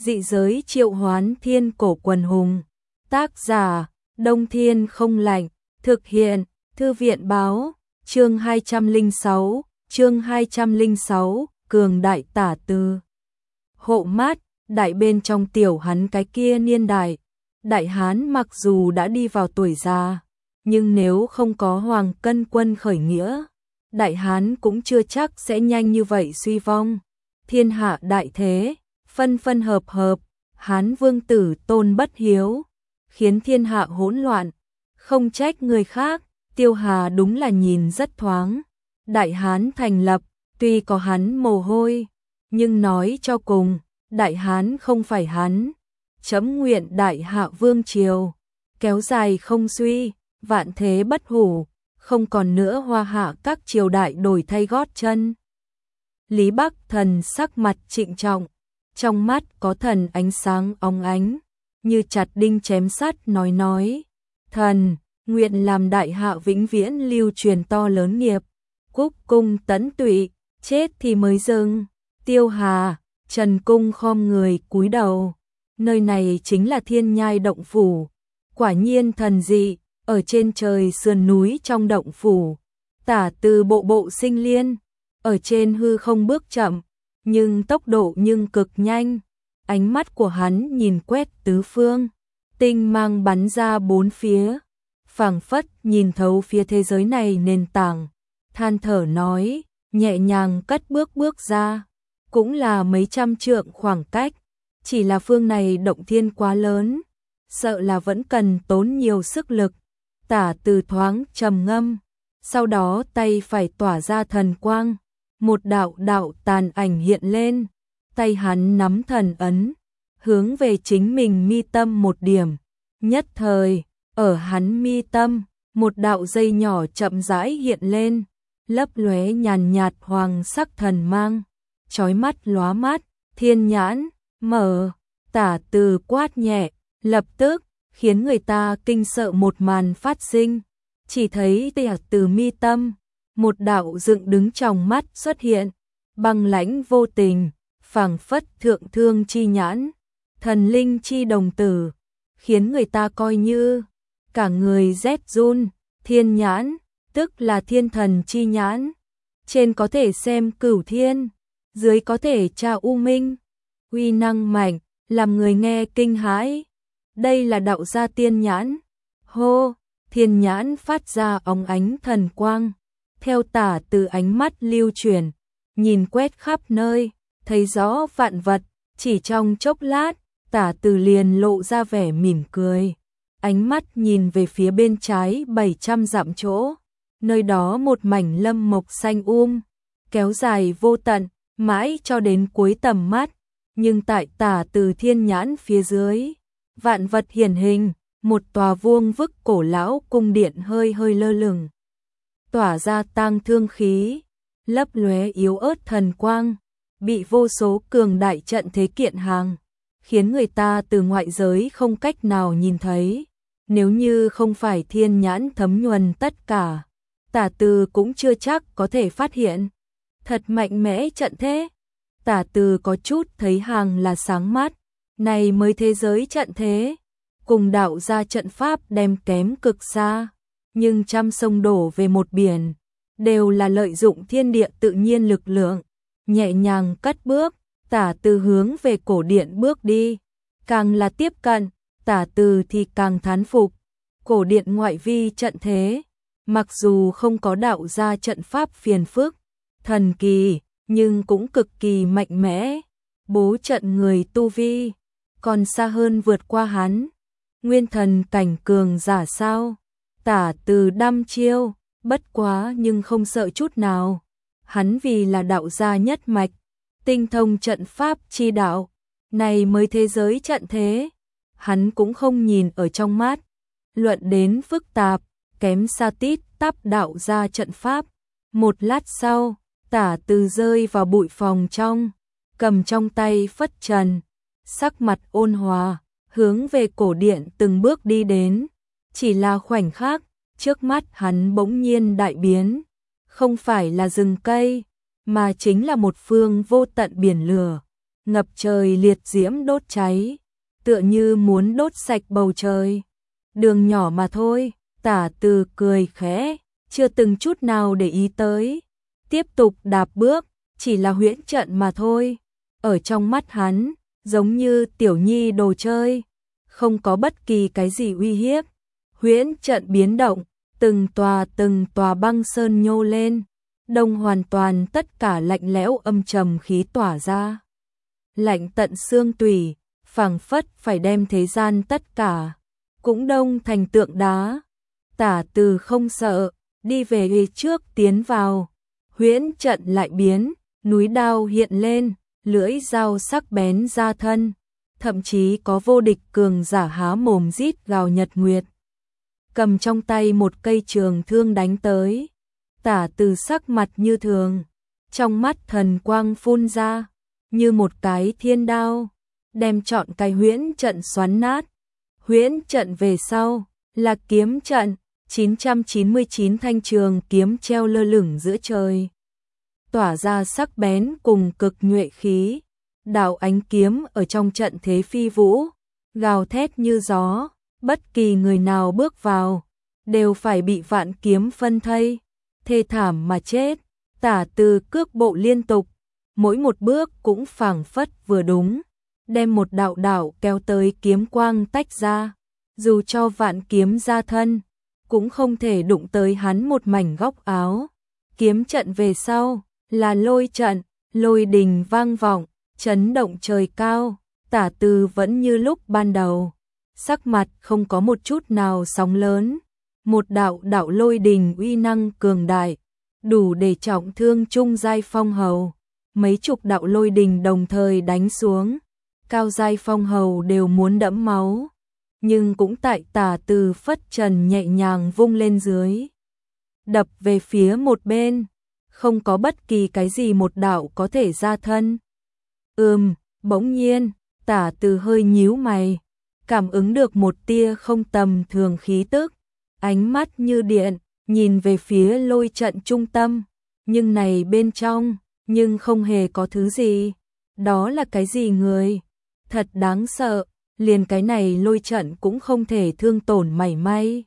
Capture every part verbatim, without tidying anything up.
Dị giới triệu hoán thiên cổ quần hùng. Tác giả, Đông Thiên Không Lạnh. Thực hiện, Thư viện báo. Chương hai trăm lẻ sáu, chương hai trăm lẻ sáu, cường đại tả từ. Hộ mát, đại bên trong tiểu hắn cái kia niên đại. Đại Hán mặc dù đã đi vào tuổi già, nhưng nếu không có Hoàng Cân Quân khởi nghĩa, Đại Hán cũng chưa chắc sẽ nhanh như vậy suy vong. Thiên hạ đại thế, phân phân hợp hợp, Hán vương tử tôn bất hiếu, khiến thiên hạ hỗn loạn, không trách người khác, Tiêu Hà đúng là nhìn rất thoáng. Đại Hán thành lập, tuy có hắn mồ hôi, nhưng nói cho cùng, Đại Hán không phải hắn. Chấm nguyện đại hạ vương triều, kéo dài không suy, vạn thế bất hủ, không còn nữa hoa hạ các triều đại đổi thay gót chân. Lý Bắc Thần sắc mặt trịnh trọng, trong mắt có thần ánh sáng óng ánh, như chặt đinh chém sắt nói nói. Thần, nguyện làm đại hạ vĩnh viễn lưu truyền to lớn nghiệp, cúc cung tấn tụy, chết thì mới dừng. Tiêu Hà, Trần Cung khom người cúi đầu. Nơi này chính là Thiên Nhai động phủ, quả nhiên thần dị, ở trên trời sườn núi trong động phủ, tả từ bộ bộ sinh liên, ở trên hư không bước chậm, nhưng tốc độ nhưng cực nhanh. Ánh mắt của hắn nhìn quét tứ phương, tinh mang bắn ra bốn phía, phảng phất nhìn thấu phía thế giới này nền tảng, than thở nói, nhẹ nhàng cất bước bước ra, cũng là mấy trăm trượng khoảng cách. Chỉ là phương này động thiên quá lớn, sợ là vẫn cần tốn nhiều sức lực. Tả từ thoáng trầm ngâm, sau đó tay phải tỏa ra thần quang, một đạo đạo tàn ảnh hiện lên, tay hắn nắm thần ấn, hướng về chính mình mi tâm một điểm. Nhất thời, ở hắn mi tâm, một đạo dây nhỏ chậm rãi hiện lên, lấp lóe nhàn nhạt hoàng sắc thần mang, chói mắt lóa mắt. Thiên nhãn mở, tả từ quát nhẹ, lập tức khiến người ta kinh sợ một màn phát sinh. Chỉ thấy tả từ mi tâm, một đạo dựng đứng trong mắt xuất hiện, băng lãnh vô tình, phảng phất thượng thương chi nhãn, thần linh chi đồng tử, khiến người ta coi như cả người rét run. Thiên nhãn, tức là thiên thần chi nhãn, trên có thể xem cửu thiên, dưới có thể tra u minh, uy năng mạnh, làm người nghe kinh hãi. Đây là đạo gia tiên nhãn. Hô, thiên nhãn phát ra óng ánh thần quang, theo tả từ ánh mắt lưu chuyển, nhìn quét khắp nơi, thấy rõ vạn vật, chỉ trong chốc lát, tả từ liền lộ ra vẻ mỉm cười. Ánh mắt nhìn về phía bên trái bảy trăm dặm chỗ, nơi đó một mảnh lâm mộc xanh um, kéo dài vô tận, mãi cho đến cuối tầm mắt. Nhưng tại tả từ thiên nhãn phía dưới, vạn vật hiển hình, một tòa vuông vức cổ lão cung điện hơi hơi lơ lửng, tỏa ra tang thương khí, lấp lóe yếu ớt thần quang, bị vô số cường đại trận thế kiện hàng, khiến người ta từ ngoại giới không cách nào nhìn thấy. Nếu như không phải thiên nhãn thấm nhuần tất cả, tả từ cũng chưa chắc có thể phát hiện. Thật mạnh mẽ trận thế. Tả từ có chút thấy hàng là sáng mắt, này mới thế giới trận thế, cùng đạo ra trận pháp đem kém cực xa, nhưng trăm sông đổ về một biển, đều là lợi dụng thiên địa tự nhiên lực lượng, nhẹ nhàng cất bước, tả từ hướng về cổ điện bước đi, càng là tiếp cận, tả từ thì càng thán phục, cổ điện ngoại vi trận thế, mặc dù không có đạo ra trận pháp phiền phức, thần kỳ, nhưng cũng cực kỳ mạnh mẽ, bố trận người tu vi, còn xa hơn vượt qua hắn. Nguyên thần cảnh cường giả sao? Tả từ đăm chiêu, bất quá nhưng không sợ chút nào. Hắn vì là đạo gia nhất mạch, tinh thông trận pháp chi đạo, này mới thế giới trận thế. Hắn cũng không nhìn ở trong mắt, luận đến phức tạp, kém xa tít tắp đạo gia trận pháp. Một lát sau, tả từ rơi vào bụi phòng trong, cầm trong tay phất trần, sắc mặt ôn hòa, hướng về cổ điện từng bước đi đến. Chỉ là khoảnh khắc, trước mắt hắn bỗng nhiên đại biến, không phải là rừng cây, mà chính là một phương vô tận biển lửa. ngập trời liệt diễm đốt cháy, tựa như muốn đốt sạch bầu trời. Đường nhỏ mà thôi, Tả Từ cười khẽ, chưa từng chút nào để ý tới. Tiếp tục đạp bước, chỉ là huyễn trận mà thôi. Ở trong mắt hắn, giống như tiểu nhi đồ chơi, không có bất kỳ cái gì uy hiếp. Huyễn trận biến động, từng tòa từng tòa băng sơn nhô lên, đông hoàn toàn tất cả lạnh lẽo âm trầm khí tỏa ra. Lạnh tận xương tủy, phảng phất phải đem thế gian tất cả cũng đông thành tượng đá. Tả Từ không sợ, đi về trước tiến vào. Huyễn trận lại biến, núi đao hiện lên, lưỡi dao sắc bén ra thân, thậm chí có vô địch cường giả há mồm rít gào nhật nguyệt. Cầm trong tay một cây trường thương đánh tới. Tả Từ sắc mặt như thường, trong mắt thần quang phun ra, như một cái thiên đao, đem trọn cái huyễn trận xoắn nát. Huyễn trận về sau là kiếm trận, chín trăm chín mươi chín thanh trường kiếm treo lơ lửng giữa trời, tỏa ra sắc bén cùng cực nhuệ khí. Đạo ánh kiếm ở trong trận thế phi vũ, gào thét như gió, bất kỳ người nào bước vào đều phải bị vạn kiếm phân thây, thê thảm mà chết. Tả Từ cước bộ liên tục, mỗi một bước cũng phảng phất vừa đúng, đem một đạo đạo kéo tới kiếm quang tách ra, dù cho vạn kiếm ra thân, cũng không thể đụng tới hắn một mảnh góc áo. Kiếm trận về sau là lôi trận, lôi đình vang vọng, chấn động trời cao. Tả Từ vẫn như lúc ban đầu, sắc mặt không có một chút nào sóng lớn. Một đạo đạo lôi đình uy năng cường đại, đủ để trọng thương trung giai phong hầu. Mấy chục đạo lôi đình đồng thời đánh xuống, cao giai phong hầu đều muốn đẫm máu, nhưng cũng tại Tả Từ phất trần nhẹ nhàng vung lên dưới, đập về phía một bên, không có bất kỳ cái gì một đạo có thể ra thân. Ừm, bỗng nhiên, Tả Từ hơi nhíu mày, cảm ứng được một tia không tầm thường khí tức, ánh mắt như điện, nhìn về phía lôi trận trung tâm, nhưng này bên trong, nhưng không hề có thứ gì. Đó là cái gì người? Thật đáng sợ, liền cái này lôi trận cũng không thể thương tổn mảy may.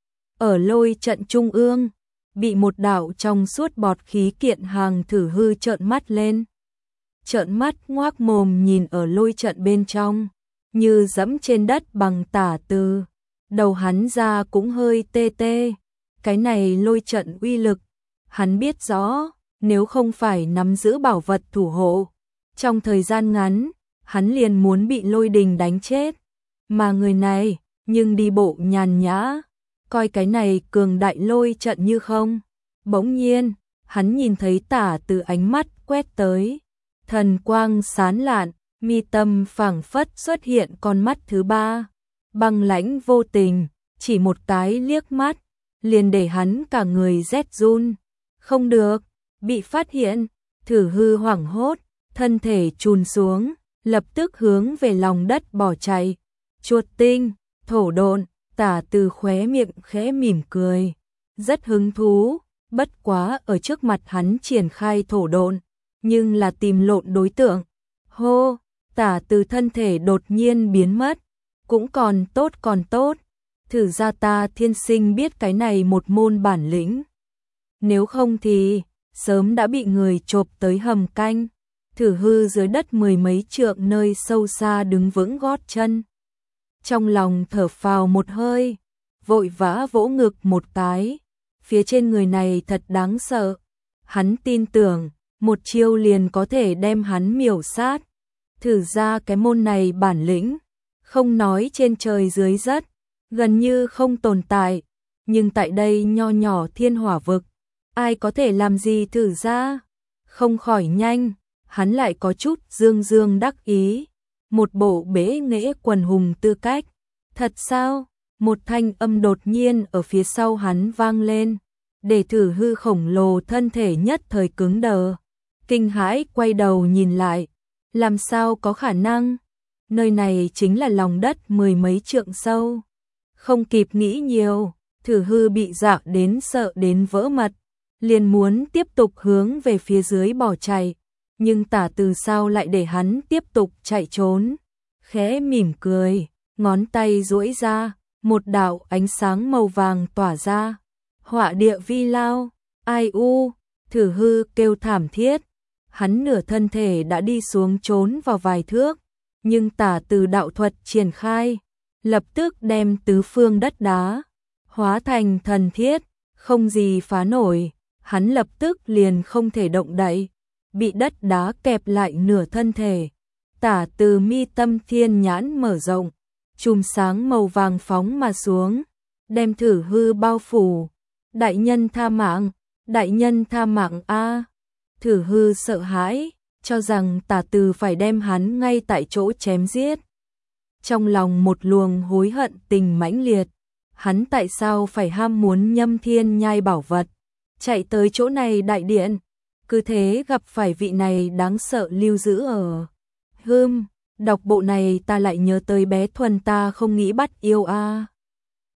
Ở lôi trận trung ương, bị một đạo trong suốt bọt khí kiện hàng thử hư trợn mắt lên. Trợn mắt ngoác mồm nhìn ở lôi trận bên trong, như dẫm trên đất bằng Tả Từ. Đầu hắn ra cũng hơi tê tê, cái này lôi trận uy lực, hắn biết rõ, nếu không phải nắm giữ bảo vật thủ hộ, trong thời gian ngắn, hắn liền muốn bị lôi đình đánh chết. Mà người này, nhưng đi bộ nhàn nhã, coi cái này cường đại lôi trận như không. Bỗng nhiên, hắn nhìn thấy Tả Từ ánh mắt quét tới, thần quang sáng lạn, mi tâm phảng phất xuất hiện con mắt thứ ba, băng lãnh vô tình, chỉ một cái liếc mắt, liền để hắn cả người rét run. Không được, bị phát hiện, Thử hư hoảng hốt, thân thể chùn xuống, lập tức hướng về lòng đất bỏ chạy. Chuột tinh, thổ độn, Tả Từ khóe miệng khẽ mỉm cười, rất hứng thú, bất quá ở trước mặt hắn triển khai thổ độn, nhưng là tìm lộn đối tượng. Hô, Tả Từ thân thể đột nhiên biến mất, cũng còn tốt còn tốt, thử ra ta thiên sinh biết cái này một môn bản lĩnh. Nếu không thì sớm đã bị người chộp tới hầm canh. Thử hư dưới đất mười mấy trượng nơi sâu xa đứng vững gót chân, trong lòng thở phào một hơi, vội vã vỗ ngực một cái. Phía trên người này thật đáng sợ, hắn tin tưởng một chiêu liền có thể đem hắn miểu sát. Thử ra cái môn này bản lĩnh, không nói trên trời dưới đất, gần như không tồn tại, nhưng tại đây nho nhỏ thiên hỏa vực, ai có thể làm gì thử ra? Không khỏi nhanh, hắn lại có chút dương dương đắc ý, một bộ bế nghệ quần hùng tư cách. Thật sao? Một thanh âm đột nhiên ở phía sau hắn vang lên, để Thử hư khổng lồ thân thể nhất thời cứng đờ, kinh hãi quay đầu nhìn lại, làm sao có khả năng? Nơi này chính là lòng đất mười mấy trượng sâu. Không kịp nghĩ nhiều, Thử hư bị dọa đến sợ đến vỡ mật, liền muốn tiếp tục hướng về phía dưới bỏ chạy, nhưng Tả Từ sao lại để hắn tiếp tục chạy trốn? Khẽ mỉm cười, ngón tay duỗi ra, một đạo ánh sáng màu vàng tỏa ra. Họa địa vi lao, ai u, Thử Hư kêu thảm thiết. Hắn nửa thân thể đã đi xuống trốn vào vài thước, nhưng Tả Từ đạo thuật triển khai, lập tức đem tứ phương đất đá hóa thành thần thiết, không gì phá nổi. Hắn lập tức liền không thể động đậy, bị đất đá kẹp lại nửa thân thể. Tả Từ mi tâm thiên nhãn mở rộng, chùm sáng màu vàng phóng mà xuống, đem Thử Hư bao phủ. Đại nhân tha mạng, đại nhân tha mạng a. Thử Hư sợ hãi, cho rằng Tả Từ phải đem hắn ngay tại chỗ chém giết. Trong lòng một luồng hối hận tình mãnh liệt, hắn tại sao phải ham muốn Nhâm Thiên Nhai bảo vật, chạy tới chỗ này đại điện, cứ thế gặp phải vị này đáng sợ lưu giữ ở. Hừm, đọc bộ này ta lại nhớ tới bé Thuần ta không nghĩ bắt yêu a.